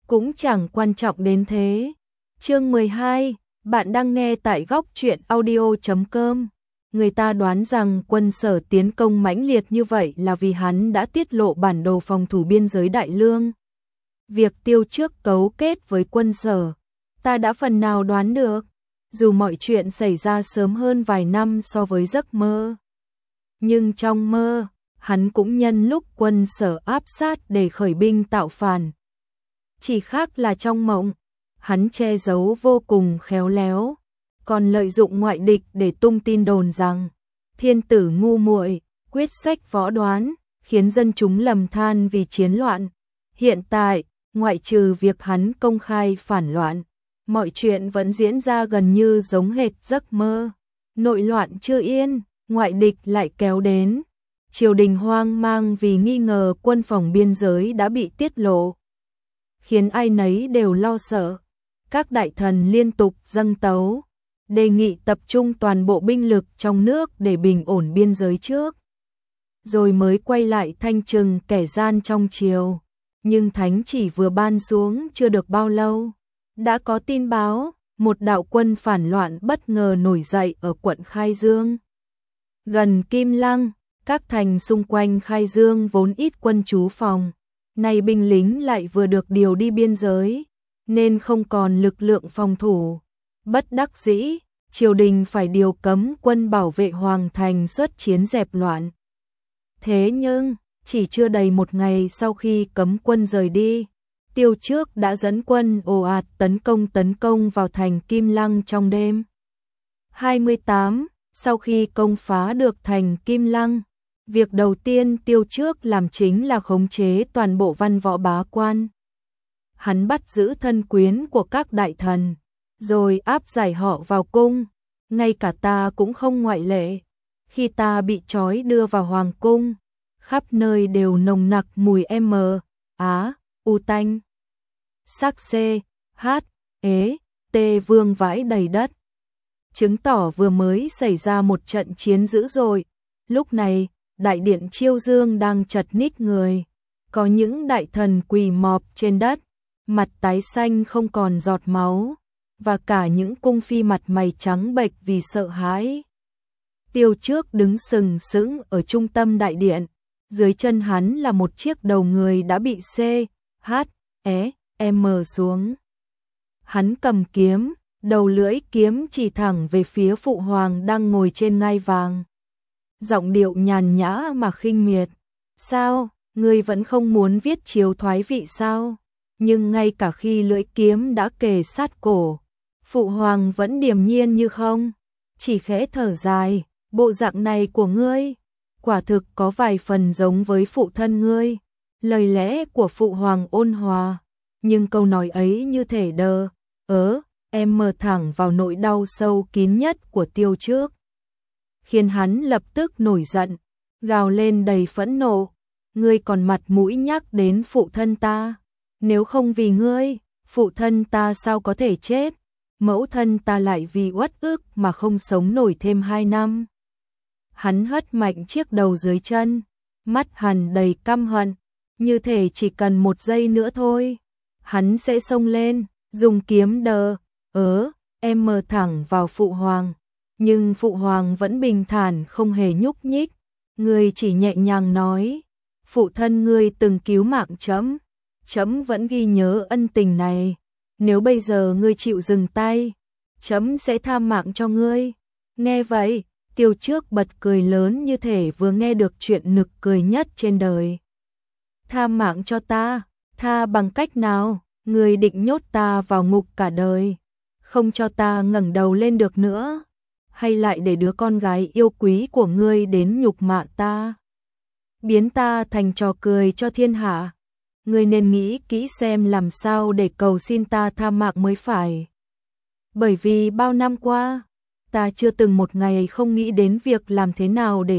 cũng chẳng quan trọng đến thế. Chương 12, bạn đang nghe tại góc truyện audio.com. Người ta đoán rằng Quân Sở tiến công mãnh liệt như vậy là vì hắn đã tiết lộ bản đồ phòng thủ biên giới Đại Lương. Việc Tiêu Trước cấu kết với Quân Sở, ta đã phần nào đoán được, dù mọi chuyện xảy ra sớm hơn vài năm so với giấc mơ. Nhưng trong mơ, hắn cũng nhân lúc Quân Sở áp sát để khởi binh tạo phản. Chỉ khác là trong mộng, hắn che giấu vô cùng khéo léo, còn lợi dụng ngoại địch để tung tin đồn rằng thiên tử ngu muội, quyết sách võ đoán, khiến dân chúng lầm than vì chiến loạn. Hiện tại, ngoại trừ việc hắn công khai phản loạn, mọi chuyện vẫn diễn ra gần như giống hệt giấc mơ. Nội loạn chưa yên, ngoại địch lại kéo đến. Triều đình hoang mang vì nghi ngờ quân phòng biên giới đã bị tiết lộ, khiến ai nấy đều lo sợ. Các đại thần liên tục dâng tấu, đề nghị tập trung toàn bộ binh lực trong nước để bình ổn biên giới trước, rồi mới quay lại thanh trừng kẻ gian trong triều. Nhưng thánh chỉ vừa ban xuống chưa được bao lâu, đã có tin báo, một đạo quân phản loạn bất ngờ nổi dậy ở quận Khai Dương, gần Kim Lăng. Các thành xung quanh Khai Dương vốn ít quân trú phòng, nay binh lính lại vừa được điều đi biên giới, nên không còn lực lượng phòng thủ. Bất đắc dĩ, triều đình phải điều cấm quân bảo vệ hoàng thành xuất chiến dẹp loạn. Thế nhưng, chỉ chưa đầy một ngày sau khi cấm quân rời đi, Tiêu Trước đã dẫn quân ồ ạt tấn công vào thành Kim Lăng trong đêm 28. Sau khi công phá được thành Kim Lăng, việc đầu tiên Tiêu Trước làm chính là khống chế toàn bộ văn võ bá quan. Hắn bắt giữ thân quyến của các đại thần, rồi áp giải họ vào cung, ngay cả ta cũng không ngoại lệ. Khi ta bị trói đưa vào hoàng cung, khắp nơi đều nồng nặc mùi u tanh, sắc vương vãi đầy đất, chứng tỏ vừa mới xảy ra một trận chiến dữ dội. Lúc này, đại điện Chiêu Dương đang chật ních người, có những đại thần quỳ mọp trên đất, mặt tái xanh không còn giọt máu, và cả những cung phi mặt mày trắng bệch vì sợ hãi. Tiêu Trước đứng sừng sững ở trung tâm đại điện, dưới chân hắn là một chiếc đầu người đã bị xuống. Hắn cầm kiếm, đầu lưỡi kiếm chỉ thẳng về phía phụ hoàng đang ngồi trên ngai vàng. Giọng điệu nhàn nhã mà khinh miệt. Sao, ngươi vẫn không muốn viết chiếu thoái vị sao? Nhưng ngay cả khi lưỡi kiếm đã kề sát cổ, phụ hoàng vẫn điềm nhiên như không, chỉ khẽ thở dài. Bộ dạng này của ngươi, quả thực có vài phần giống với phụ thân ngươi. Lời lẽ của phụ hoàng ôn hòa, nhưng câu nói ấy như thể em mờ thẳng vào nỗi đau sâu kín nhất của Tiêu Trước, khiến hắn lập tức nổi giận, gào lên đầy phẫn nộ. Ngươi còn mặt mũi nhắc đến phụ thân ta? Nếu không vì ngươi, phụ thân ta sao có thể chết? Mẫu thân ta lại vì uất ức mà không sống nổi thêm 2 năm. Hắn hất mạnh chiếc đầu dưới chân, mắt hắn đầy căm hận, như thể chỉ cần một giây nữa thôi, hắn sẽ xông lên, dùng kiếm em mờ thẳng vào phụ hoàng. Nhưng phụ hoàng vẫn bình thản không hề nhúc nhích. Ngươi chỉ nhẹ nhàng nói, phụ thân ngươi từng cứu mạng trẫm, trẫm vẫn ghi nhớ ân tình này. Nếu bây giờ ngươi chịu dừng tay, trẫm sẽ tha mạng cho ngươi. Nghe vậy, Tiêu Trước bật cười lớn như thể vừa nghe được chuyện nực cười nhất trên đời. Tha mạng cho ta? Tha bằng cách nào? Ngươi định nhốt ta vào ngục cả đời, không cho ta ngẩng đầu lên được nữa? Hay lại để đứa con gái yêu quý của ngươi đến nhục mạ ta, biến ta thành trò cười cho thiên hạ? Ngươi nên nghĩ kỹ xem làm sao để cầu xin ta tha mạng mới phải. Bởi vì bao năm qua, ta chưa từng một ngày không nghĩ đến việc làm thế nào để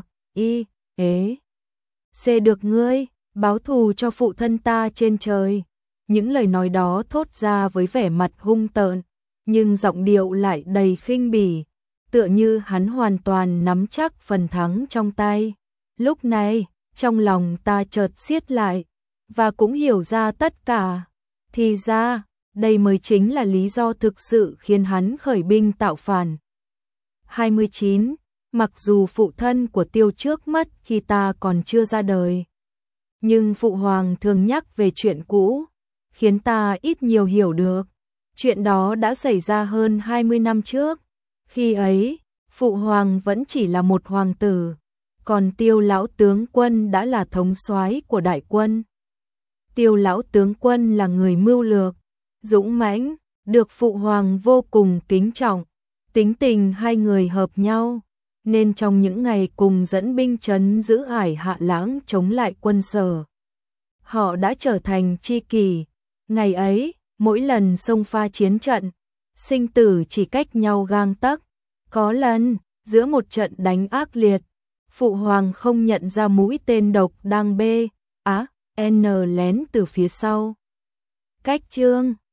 được ngươi, báo thù cho phụ thân ta trên trời. Những lời nói đó thốt ra với vẻ mặt hung tợn, nhưng giọng điệu lại đầy khinh bỉ, tựa như hắn hoàn toàn nắm chắc phần thắng trong tay. Lúc này, trong lòng ta chợt siết lại, và cũng hiểu ra tất cả. Thì ra, đây mới chính là lý do thực sự khiến hắn khởi binh tạo phản. 29. Mặc dù phụ thân của Tiêu Trước mất khi ta còn chưa ra đời, nhưng Phụ Hoàng thường nhắc về chuyện cũ, khiến ta ít nhiều hiểu được. Chuyện đó đã xảy ra hơn 20 năm trước. Khi ấy, Phụ Hoàng vẫn chỉ là một hoàng tử, còn Tiêu lão tướng quân đã là thống soái của đại quân. Tiêu lão tướng quân là người mưu lược, dũng mãnh, được Phụ Hoàng vô cùng kính trọng. Tính tình hai người hợp nhau, nên trong những ngày cùng dẫn binh trấn giữ Ải Hạ Lãng chống lại quân Sở, họ đã trở thành tri kỷ. Ngày ấy, mỗi lần xông pha chiến trận, sinh tử chỉ cách nhau gang tấc. Có lần, giữa một trận đánh ác liệt, Phụ Hoàng không nhận ra mũi tên độc đang B.A.N lén từ phía sau. Cách Trương